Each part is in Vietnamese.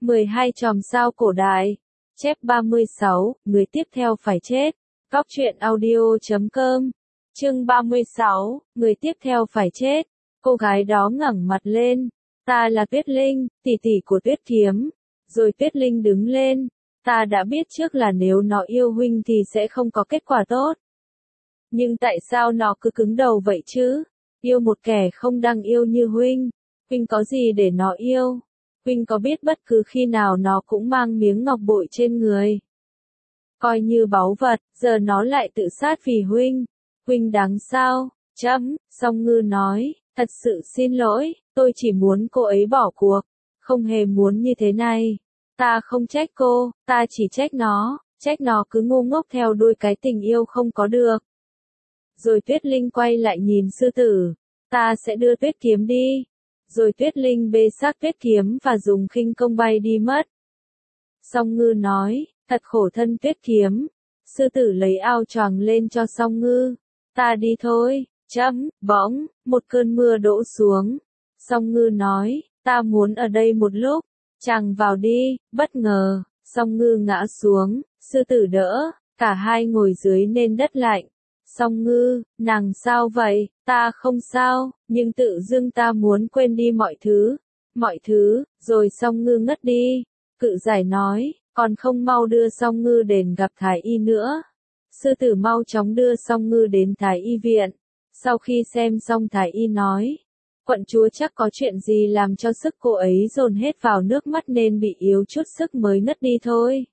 12 chòm sao cổ đại. Chép 36, người tiếp theo phải chết. Góc truyện audio.com. Chương 36, người tiếp theo phải chết. Cô gái đó ngẩng mặt lên. Ta là Tuyết Linh, tỷ tỷ của Tuyết Kiếm. Rồi Tuyết Linh đứng lên. Ta đã biết trước là nếu nó yêu huynh thì sẽ không có kết quả tốt. Nhưng tại sao nó cứ cứng đầu vậy chứ? Yêu một kẻ không đang yêu như huynh. Huynh có gì để nó yêu? Huynh có biết bất cứ khi nào nó cũng mang miếng ngọc bội trên người. Coi như báu vật, giờ nó lại tự sát vì huynh. Huynh đáng sao? Song Ngư nói, thật sự xin lỗi, tôi chỉ muốn cô ấy bỏ cuộc. Không hề muốn như thế này. Ta không trách cô, ta chỉ trách nó cứ ngu ngốc theo đuôi cái tình yêu không có được. Rồi Tuyết Linh quay lại nhìn sư tử. Ta sẽ đưa Tuyết Kiếm đi. Rồi Tuyết Linh bê xác Tuyết Kiếm và dùng khinh công bay đi mất. Song Ngư nói, thật khổ thân Tuyết Kiếm. Sư tử lấy áo choàng lên cho Song Ngư. Ta đi thôi. Bỗng, một cơn mưa đổ xuống. Song Ngư nói, ta muốn ở đây một lúc. Chàng vào đi. Bất ngờ, Song Ngư ngã xuống, sư tử đỡ, cả hai ngồi dưới nền đất lạnh. Song Ngư, nàng sao vậy? Ta không sao, nhưng tự dưng ta muốn quên đi mọi thứ, rồi Song Ngư ngất đi. Cự giải nói, còn không mau đưa Song Ngư đến gặp Thái y nữa. Sư tử mau chóng đưa Song Ngư đến Thái y viện. Sau khi xem xong Thái y nói, quận chúa chắc có chuyện gì làm cho sức cô ấy dồn hết vào nước mắt nên bị yếu chút sức mới ngất đi thôi.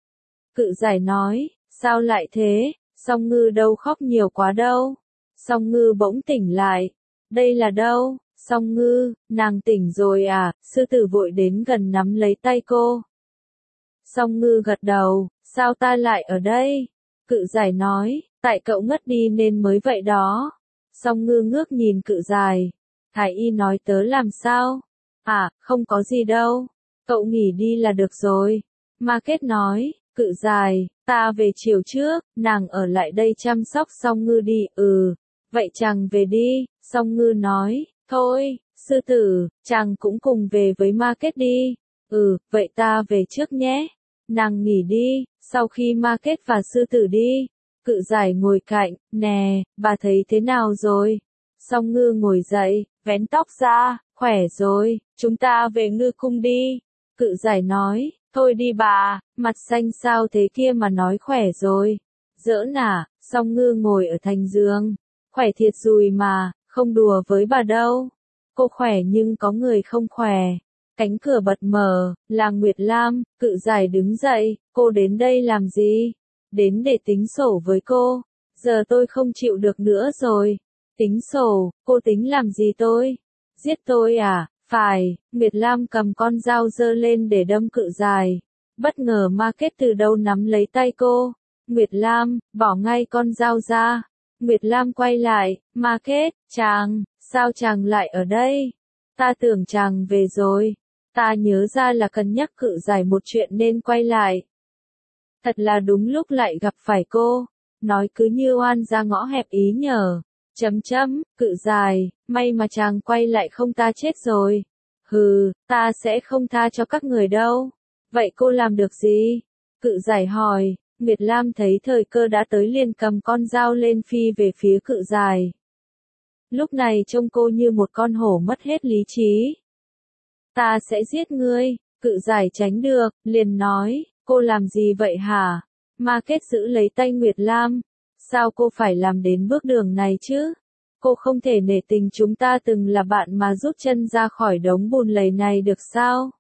Cự giải nói, sao lại thế? Song Ngư đâu khóc nhiều quá đâu. Song Ngư bỗng tỉnh lại. Đây là đâu? Song Ngư, nàng tỉnh rồi à? Sư tử vội đến gần nắm lấy tay cô. Song Ngư gật đầu, sao ta lại ở đây? Cự giải nói, tại cậu ngất đi nên mới vậy đó. Song Ngư ngước nhìn cự giải. Thái y nói tớ làm sao? À, không có gì đâu. Cậu nghỉ đi là được rồi. Ma Kết nói, cự giải, ta về chiều trước, nàng ở lại đây chăm sóc Song Ngư đi. Vậy chàng về đi. Song Ngư nói, thôi, sư tử, chàng cũng cùng về với Ma Kết đi. Vậy ta về trước nhé. Nàng nghỉ đi. Sau khi Ma Kết và sư tử đi, cự giải ngồi cạnh, nè, bà thấy thế nào rồi? Song Ngư ngồi dậy, vén tóc ra, khỏe rồi, chúng ta về Ngư cung đi. Cự giải nói, thôi đi bà, mặt xanh sao thế kia mà nói khỏe rồi. Giỡn à? Song Ngư ngồi ở thành giường, khỏe thiệt rùi mà, không đùa với bà đâu. Cô khỏe nhưng có người không khỏe. Cánh cửa bật mở, là Nguyệt Lam. Cự giải đứng dậy, cô đến đây làm gì? Đến để tính sổ với cô. Giờ tôi không chịu được nữa rồi. Tính sổ, cô tính làm gì tôi? Giết tôi à? Phải. Nguyệt Lam cầm con dao giơ lên để đâm cự giải. Bất ngờ Ma Kết từ đâu nắm lấy tay cô. Nguyệt Lam, bỏ ngay con dao ra. Nguyệt Lam quay lại, Ma Kết, chàng, sao chàng lại ở đây? Ta tưởng chàng về rồi. Ta nhớ ra là cần nhắc cự giải một chuyện nên quay lại. Thật là đúng lúc lại gặp phải cô. Nói cứ như oan ra ngõ hẹp ý nhờ. Cự giải, may mà chàng quay lại không ta chết rồi. Ta sẽ không tha cho các người đâu. Vậy cô làm được gì? Cự giải hỏi. Nguyệt Lam thấy thời cơ đã tới liền cầm con dao lên phi về phía cự giải. Lúc này trông cô như một con hổ mất hết lý trí. Ta sẽ giết ngươi. Cự giải tránh được, liền nói, cô làm gì vậy hả? Ma Kết giữ lấy tay Nguyệt Lam. Sao cô phải làm đến bước đường này chứ? Cô không thể nể tình chúng ta từng là bạn mà rút chân ra khỏi đống bùn lầy này được sao?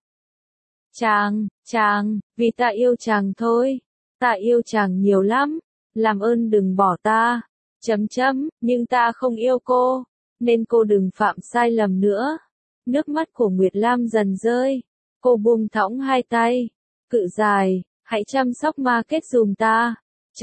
Chàng, vì ta yêu chàng thôi. Ta yêu chàng nhiều lắm. Làm ơn đừng bỏ ta. Nhưng ta không yêu cô. Nên cô đừng phạm sai lầm nữa. Nước mắt của Nguyệt Lam dần rơi. Cô buông thõng hai tay. Cự giải, hãy chăm sóc Ma Kết giùm ta.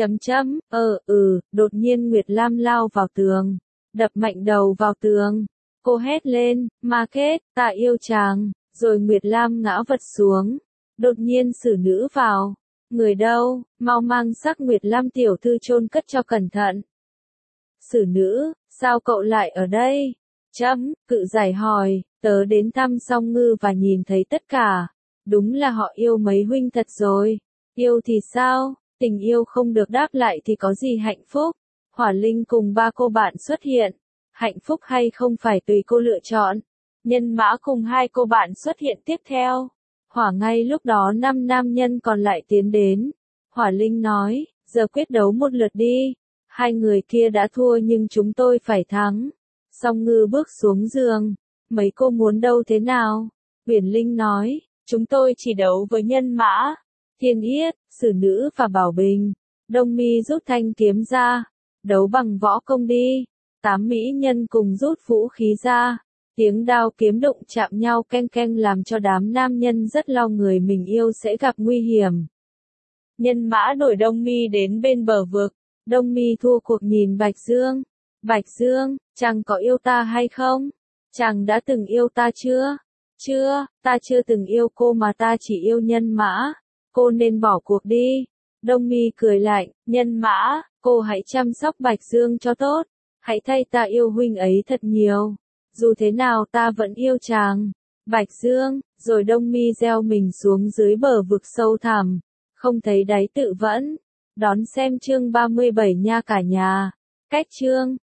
Đột nhiên Nguyệt Lam lao vào tường. Đập mạnh đầu vào tường. Cô hét lên, Ma Kết, ta yêu chàng. Rồi Nguyệt Lam ngã vật xuống. Đột nhiên xử nữ vào. Người đâu, mau mang xác Nguyệt Lam tiểu thư chôn cất cho cẩn thận. Xử nữ, sao cậu lại ở đây? Cự giải hỏi, tớ đến thăm Song Ngư và nhìn thấy tất cả. Đúng là họ yêu mấy huynh thật rồi. Yêu thì sao? Tình yêu không được đáp lại thì có gì hạnh phúc? Hỏa Linh cùng ba cô bạn xuất hiện. Hạnh phúc hay không phải tùy cô lựa chọn. Nhân Mã cùng hai cô bạn xuất hiện tiếp theo. Hỏa ngay lúc đó 5 nam nhân còn lại tiến đến. Hỏa Linh nói, giờ quyết đấu một lượt đi. Hai người kia đã thua nhưng chúng tôi phải thắng. Song Ngư bước xuống giường. Mấy cô muốn đâu thế nào? Uyển Linh nói, chúng tôi chỉ đấu với Nhân Mã, Thiên Yết, Sử Nữ và Bảo Bình. Đông Mi rút thanh kiếm ra. Đấu bằng võ công đi. 8 mỹ nhân cùng rút vũ khí ra. Tiếng đao kiếm đụng chạm nhau keng keng làm cho đám nam nhân rất lo người mình yêu sẽ gặp nguy hiểm. Nhân Mã đuổi Đông Mi đến bên bờ vực. Đông Mi thua cuộc nhìn Bạch Dương. Bạch Dương, chàng có yêu ta hay không? Chàng đã từng yêu ta chưa? Chưa, ta chưa từng yêu cô mà ta chỉ yêu Nhân Mã. Cô nên bỏ cuộc đi. Đông Mi cười lạnh, Nhân Mã, cô hãy chăm sóc Bạch Dương cho tốt. Hãy thay ta yêu huynh ấy thật nhiều. Dù thế nào ta vẫn yêu chàng. Bạch Dương, rồi Đông Mi gieo mình xuống dưới bờ vực sâu thẳm. Không thấy đáy tự vẫn. Đón xem chương 37 nha cả nhà. Cách chương.